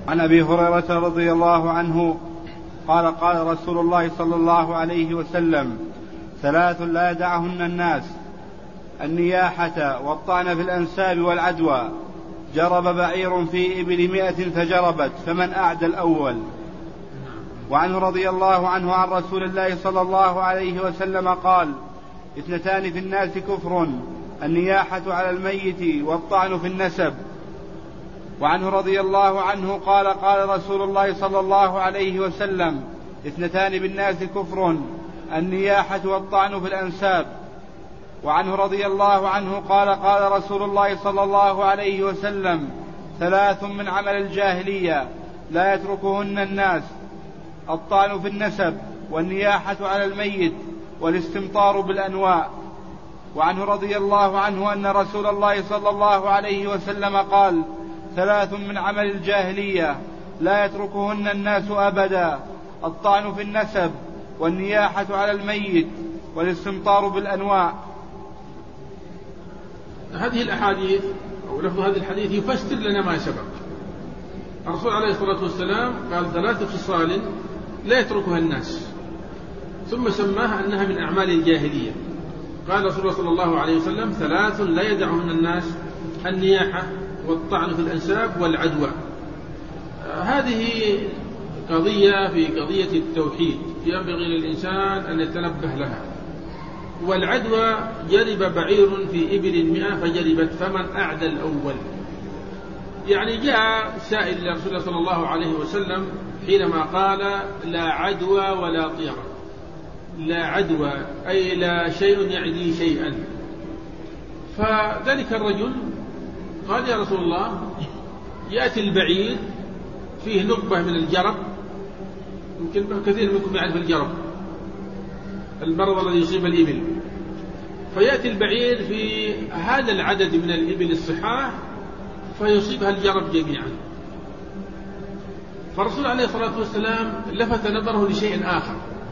عن أبي هريرة رضي الله عنه قال قال رسول الله صلى الله عليه وسلم: ثلاث لا يدعهن الناس: النياحة والطعن في الأنساب والعدوى. جرب بعير في إبل 100 فجربت فمن أعدى الأول. وعنه رضي الله عنه عن رسول الله صلى الله عليه وسلم قال: اثنتان في الناس كفر: النياحة على الميت والطعن في النسب. وعنه رضي الله عنه قال قال رسول الله صلى الله عليه وسلم: اثنتان بالناس كفر: النياحة والطعن في الأنساب. وعنه رضي الله عنه قال قال رسول الله صلى الله عليه وسلم: ثلاث من عمل الجاهلية لا يتركهن الناس: الطعن في النسب، والنياحة على الميت، والاستمطار بالأنواء. وعنه رضي الله عنه أن رسول الله صلى الله عليه وسلم قال: ثلاث من عمل الجاهلية لا يتركهن الناس أبدا: الطعن في النسب، والنياحة على الميت، والاستمطار بالأنواع. هذه الأحاديث أو لفظ هذه الحديث يفسر لنا ما سبق. الرسول عليه الصلاة والسلام قال: ثلاث خصال لا يتركها الناس، ثم سماها أنها من أعمال الجاهلية. قال رسول الله صلى الله عليه وسلم: ثلاث لا يدعهن الناس: النياحة والطعن في الأنساب والعدوى. هذه قضية في قضية التوحيد ينبغي للإنسان أن يتنبه لها. والعدوى: جرب بعير في إبل 100 فجربت فمن أعدى الأول. يعني جاء سائل إلى رسول الله صلى الله عليه وسلم حينما قال: لا عدوى ولا طيرة. لا عدوى أي لا شيء يعدي شيئا. فذلك الرجل قال: يا رسول الله، يأتي البعير فيه نقبة من الجرب. يمكن كثير منكم يعرف الجرب، المرض الذي يصيب الإبل. فيأتي البعير في هذا العدد من الإبل الصحاح فيصيبها الجرب جميعا. فالرسول عليه الصلاة والسلام لفت نظره لشيء آخر،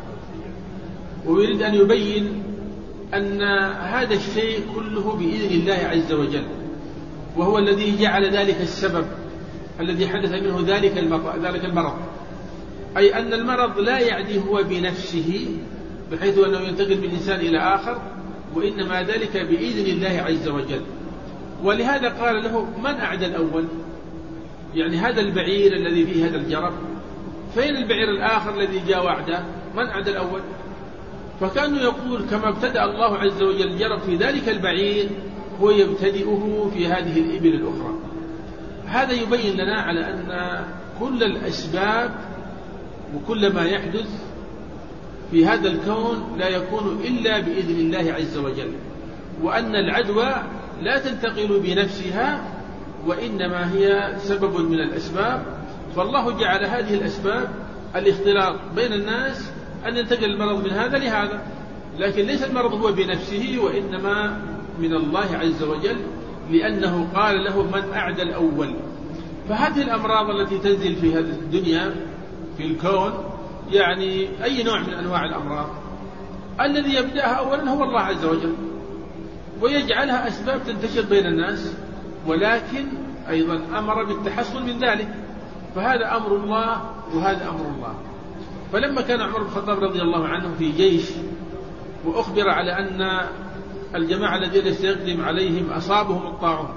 ويريد أن يبين أن هذا الشيء كله بإذن الله عز وجل، وهو الذي جعل ذلك السبب الذي حدث منه ذلك المرض. أي أن المرض لا يعدي هو بنفسه بحيث أنه ينتقل من إنسان إلى آخر، وإنما ذلك بإذن الله عز وجل. ولهذا قال له: من أعدى الأول؟ يعني هذا البعير الذي فيه هذا الجرب، فين البعير الآخر الذي جاء وعده؟ من أعدى الأول؟ فكانوا يقول: كما ابتدأ الله عز وجل الجرب في ذلك البعير هو يبتدئه في هذه الإبل الأخرى. هذا يبين لنا على أن كل الأسباب وكل ما يحدث في هذا الكون لا يكون إلا بإذن الله عز وجل، وأن العدوى لا تنتقل بنفسها، وإنما هي سبب من الأسباب. فالله جعل هذه الأسباب الاختلاط بين الناس أن ينتقل المرض من هذا لهذا، لكن ليس المرض هو بنفسه، وإنما من الله عز وجل، لأنه قال له: من أعدى الأول. فهذه الأمراض التي تنزل في هذه الدنيا في الكون، يعني أي نوع من أنواع الأمراض، الذي يبدأها أولا هو الله عز وجل، ويجعلها أسباب تنتشر بين الناس، ولكن أيضا أمر بالتحصن من ذلك. فهذا أمر الله وهذا أمر الله. فلما كان عمر بن الخطاب رضي الله عنه في جيش وأخبر على أن الجماعة الذين سيقدم عليهم أصابهم الطاعون،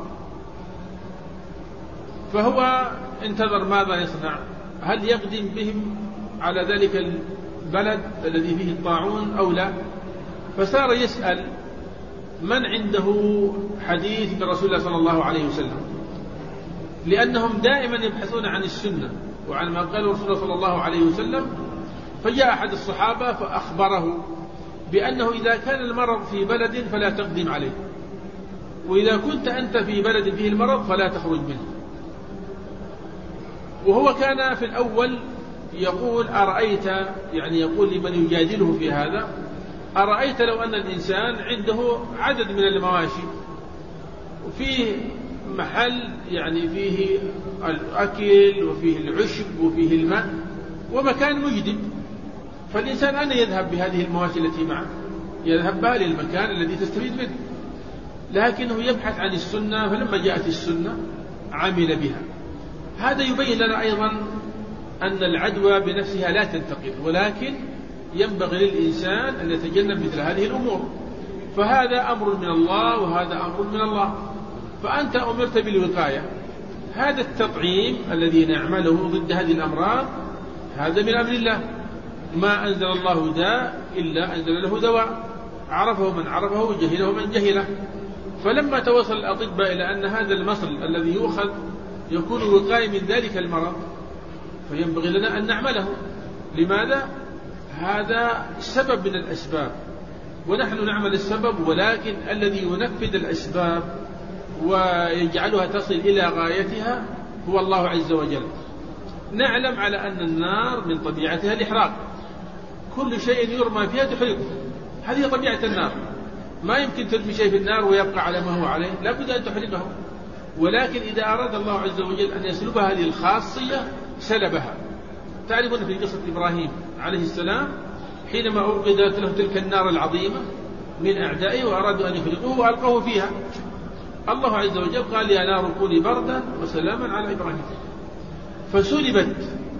فهو انتظر ماذا يصنع، هل يقدم بهم على ذلك البلد الذي فيه الطاعون أو لا. فصار يسأل من عنده حديث برسول الله صلى الله عليه وسلم، لأنهم دائما يبحثون عن السنة وعن ما قال رسول الله صلى الله عليه وسلم. فجاء أحد الصحابة فأخبره بأنه إذا كان المرض في بلد فلا تقدم عليه، وإذا كنت أنت في بلد فيه المرض فلا تخرج منه. وهو كان في الأول يقول: أرأيت، يعني يقول لمن يجادله في هذا: أرأيت لو أن الإنسان عنده عدد من المواشي وفيه محل يعني فيه الأكل وفيه العشب وفيه الماء ومكان مجدب، فالإنسان أين يذهب بهذه المواشي التي معه؟ يذهب بها للمكان الذي تستفيد منه، لكنه يبحث عن السنة. فلما جاءت السنة عمل بها. هذا يبين لنا أيضا أن العدوى بنفسها لا تنتقل، ولكن ينبغي للإنسان أن يتجنب مثل هذه الأمور، فهذا أمر من الله وهذا أمر من الله، فأنت أمرت بالوقاية. هذا التطعيم الذي نعمله ضد هذه الأمراض هذا من أمر الله، ما أنزل الله داء إلا أنزل له دواء، عرفه من عرفه وجهله من جهله. فلما توصل الأطباء إلى أن هذا المصل الذي يؤخذ يكون وقاية من ذلك المرض، فينبغي لنا أن نعمله. لماذا؟ هذا سبب من الأسباب، ونحن نعمل السبب، ولكن الذي ينفذ الأسباب ويجعلها تصل إلى غايتها هو الله عز وجل. نعلم على أن النار من طبيعتها الإحراق، كل شيء يرمى فيها تحرقه، هذه طبيعة النار، ما يمكن ترمي شيء في النار ويبقى على ما هو عليه، لا بد أن تحرقه. ولكن إذا أراد الله عز وجل أن يسلبها هذه الخاصية سلبها. تعرفون في قصة إبراهيم عليه السلام حينما أوقدت له تلك النار العظيمة من أعدائه وأرادوا أن يخرقوه وألقوه فيها، الله عز وجل قال يا نار كوني بردا وسلاما على إبراهيم، فسلبت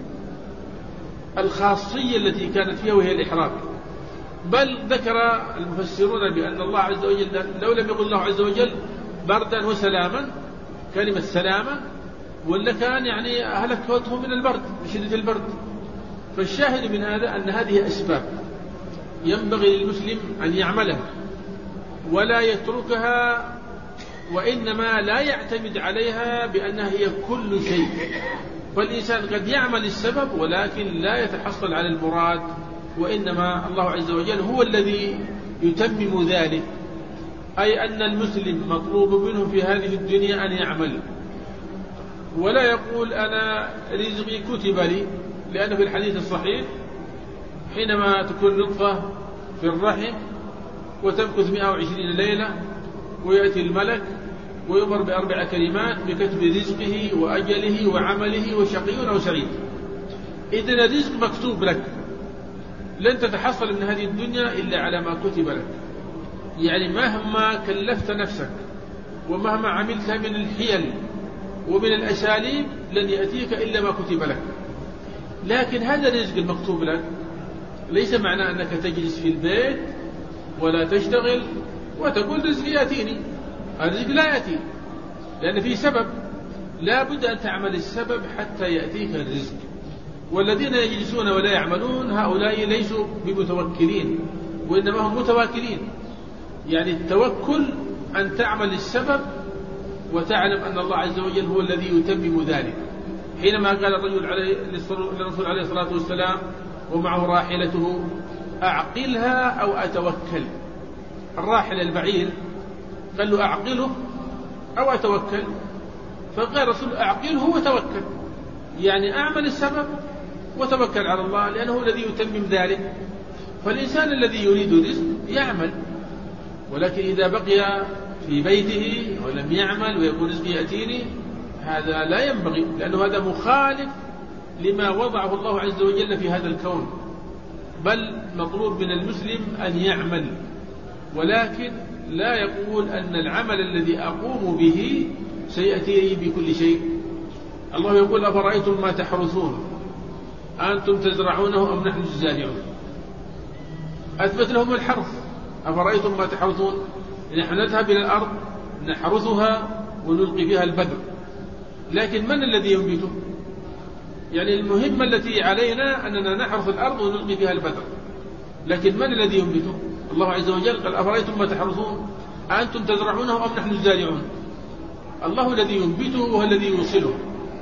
الخاصية التي كانت فيها وهي الإحراق. بل ذكر المفسرون بأن الله عز وجل لو لم يقل الله عز وجل بردا وسلاما كلمة سلاما ولا كان يعني هلكته من البرد بشدة البرد. فالشاهد من هذا أن هذه أسباب ينبغي للمسلم أن يعملها ولا يتركها، وإنما لا يعتمد عليها بأنها هي كل شيء. فالإنسان قد يعمل السبب ولكن لا يتحصل على المراد، وإنما الله عز وجل هو الذي يتمم ذلك. أي أن المسلم مطلوب منه في هذه الدنيا أن يعمل، ولا يقول أنا رزقي كتب لي، لأن في الحديث الصحيح حينما تكون نطفة في الرحم وتمكث 120 ليلة ويأتي الملك ويؤمر ب4 كلمات بكتب رزقه وأجله وعمله وشقي أو سعيد. إذن الرزق مكتوب لك، لن تتحصل من هذه الدنيا إلا على ما كتب لك. يعني مهما كلفت نفسك ومهما عملت من الحيل ومن الأساليب لن يأتيك إلا ما كتب لك. لكن هذا الرزق المكتوب لك ليس معناه أنك تجلس في البيت ولا تشتغل وتقول رزق يأتيني. الرزق لا يأتي، لأن فيه سبب، لا بد أن تعمل السبب حتى يأتيك الرزق. والذين يجلسون ولا يعملون هؤلاء ليسوا بمتوكلين، وإنما هم متواكلين. يعني التوكل أن تعمل السبب وتعلم أن الله عز وجل هو الذي يتمم ذلك. حينما قال الرجل للرسول عليه الصلاة والسلام ومعه راحلته أعقلها أو أتوكل، الراحل البعير، قال له أعقله أو أتوكل، فقال الرسول أعقله وتوكل، يعني أعمل السبب وتوكل على الله، لأنه الذي يتمم ذلك. فالإنسان الذي يريد الرزق يعمل، ولكن إذا بقي في بيته ولم يعمل ويقول رزقي يأتيني، هذا لا ينبغي، لأنه هذا مخالف لما وضعه الله عز وجل في هذا الكون. بل مطلوب من المسلم أن يعمل، ولكن لا يقول أن العمل الذي أقوم به سيأتي بكل شيء. الله يقول أفرأيتم ما تحرثون أنتم تزرعونه أم نحن الزارعون، أثبت لهم الحرث. أفرأيتم ما تحرثون، نحن نذهب إلى الأرض نحرثها ونلقي فيها البذر، لكن من الذي ينبته؟ يعني المهمة التي علينا أننا نحرث الأرض ونلقي فيها البذر، لكن من الذي ينبته؟ الله عز وجل قال أفرأيتم ما تحرثون أنتم تزرعونه أم نحن الزارعون. الله الذي ينبته وهو الذي يوصله،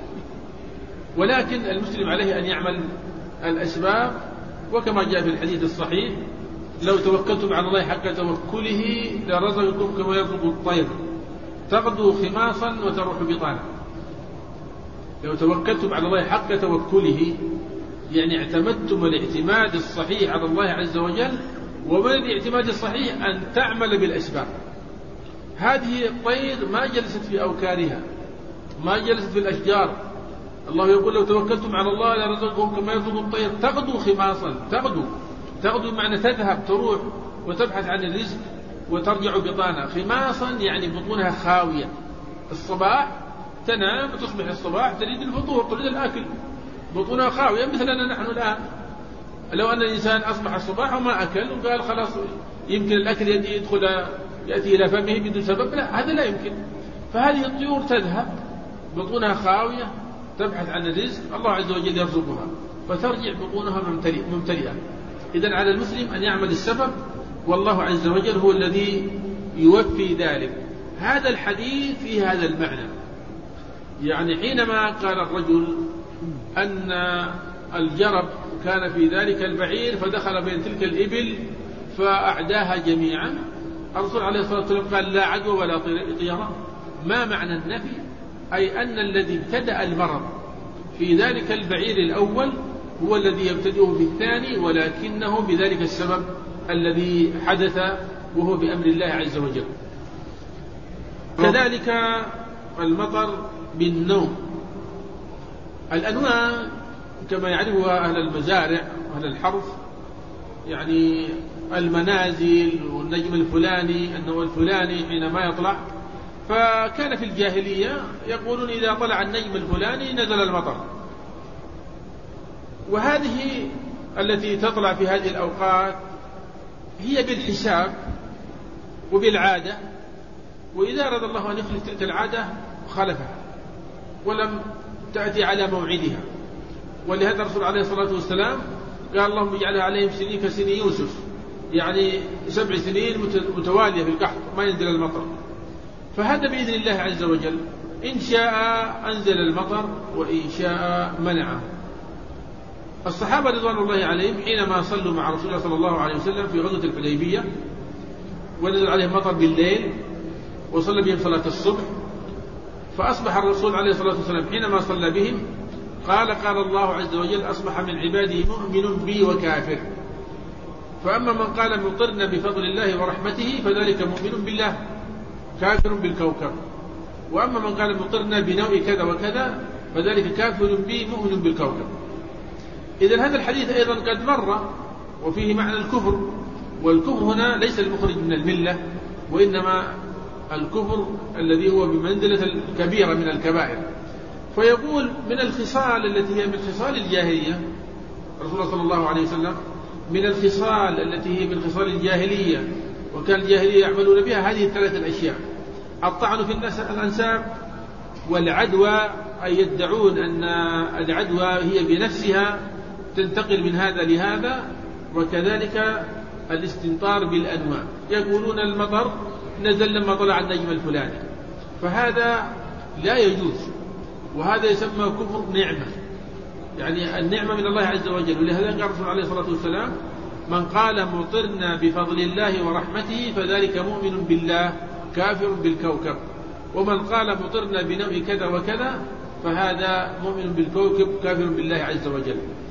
ولكن المسلم عليه أن يعمل الأسباب. وكما جاء في الحديث الصحيح لو توكلتم على الله حق توكله لرزقكم كما يرزق الطير تغدو خماصا وتروح بطانا. لو توكلتم على الله حق توكله يعني اعتمدتم الاعتماد الصحيح على الله عز وجل. ومن الاعتماد الصحيح أن تعمل بالأسباب. هذه الطير ما جلست في أوكارها، ما جلست في الأشجار. الله يقول لو توكلتم على الله لرزقكم كما يرزق الطير تغدو خماصا. تغدو معنى تذهب تروح وتبحث عن الرزق وترجع بطانا. خماصا يعني بطونها خاوية. الصباح تنام تصبح الصباح تريد الفطور، تريد الأكل، بطونها خاوية مثلنا نحن الآن. لو أن الإنسان أصبح الصباح وما أكل وقال خلاص يمكن الأكل يأتي إلى فمه بدون سبب، لا، هذا لا يمكن. فهذه الطيور تذهب بطونها خاوية تبحث عن الرزق، الله عز وجل يرزقها فترجع بطونها ممتلئة. إذن على المسلم أن يعمل السبب، والله عز وجل هو الذي يوفي ذلك. هذا الحديث في هذا المعنى، يعني حينما قال الرجل أن الجرب كان في ذلك البعير فدخل بين تلك الإبل فأعداها جميعا، الرسول عليه الصلاة والسلام قال لا عدوى ولا طيران. ما معنى النفي؟ أي أن الذي ابتدأ المرض في ذلك البعير الأول هو الذي يبتدئه في الثاني، ولكنه بذلك السبب الذي حدث وهو بأمر الله عز وجل. كذلك المطر بالنوم. الأنواع كما يعرفها أهل المزارع وأهل الحرث، يعني المنازل والنجم الفلاني النوع الفلاني حينما يطلع، فكان في الجاهلية يقولون إذا طلع النجم الفلاني نزل المطر. وهذه التي تطلع في هذه الأوقات هي بالحساب وبالعادة، وإذا أراد الله أن يخلف تلك العادة خلفها ولم تأتي على موعدها. ولهذا الرسول عليه الصلاة والسلام قال اللهم اجعلها عليهم سنين كسن يوسف، يعني 7 سنين متوالية في القحط ما ينزل المطر. فهذا بإذن الله عز وجل، إن شاء أنزل المطر وإن شاء منعه. الصحابة رضوان الله عليهم حينما صلوا مع رسول الله صلى الله عليه وسلم في غزوة الحديبية ونزل عليهم مطر بالليل وصلى بهم صلاة الصبح، فأصبح الرسول عليه الصلاة والسلام حينما صلى بهم قال الله عز وجل أصبح من عبادي مؤمن بي وكافر. فأما من قال مطرنا بفضل الله ورحمته فذلك مؤمن بالله كافر بالكوكب، وأما من قال مطرنا بنوع كذا وكذا فذلك كافر بي مؤمن بالكوكب. إذن هذا الحديث أيضا قد مر وفيه معنى الكفر، والكفر هنا ليس المخرج من الملة، وإنما الكفر الذي هو بمنزلة الكبيرة من الكبائر. فيقول من الخصال التي هي من خصال الجاهلية، رسول الله صلى الله عليه وسلم من الخصال التي هي من خصال الجاهلية وكان الجاهلية يعملون بها هذه 3 الأشياء: الطعن في الأنساب، والعدوى، أي يدعون أن العدوى هي بنفسها تنتقل من هذا لهذا، وكذلك الاستنطار بالأنواع، يقولون المطر نزل لما طلع النجم الفلاني، فهذا لا يجوز، وهذا يسمى كفر نعمة، يعني النعمة من الله عز وجل. ولهذا قال الرسول عليه الصلاة والسلام من قال مطرنا بفضل الله ورحمته فذلك مؤمن بالله كافر بالكوكب، ومن قال مطرنا بنوع كذا وكذا فهذا مؤمن بالكوكب كافر بالله عز وجل.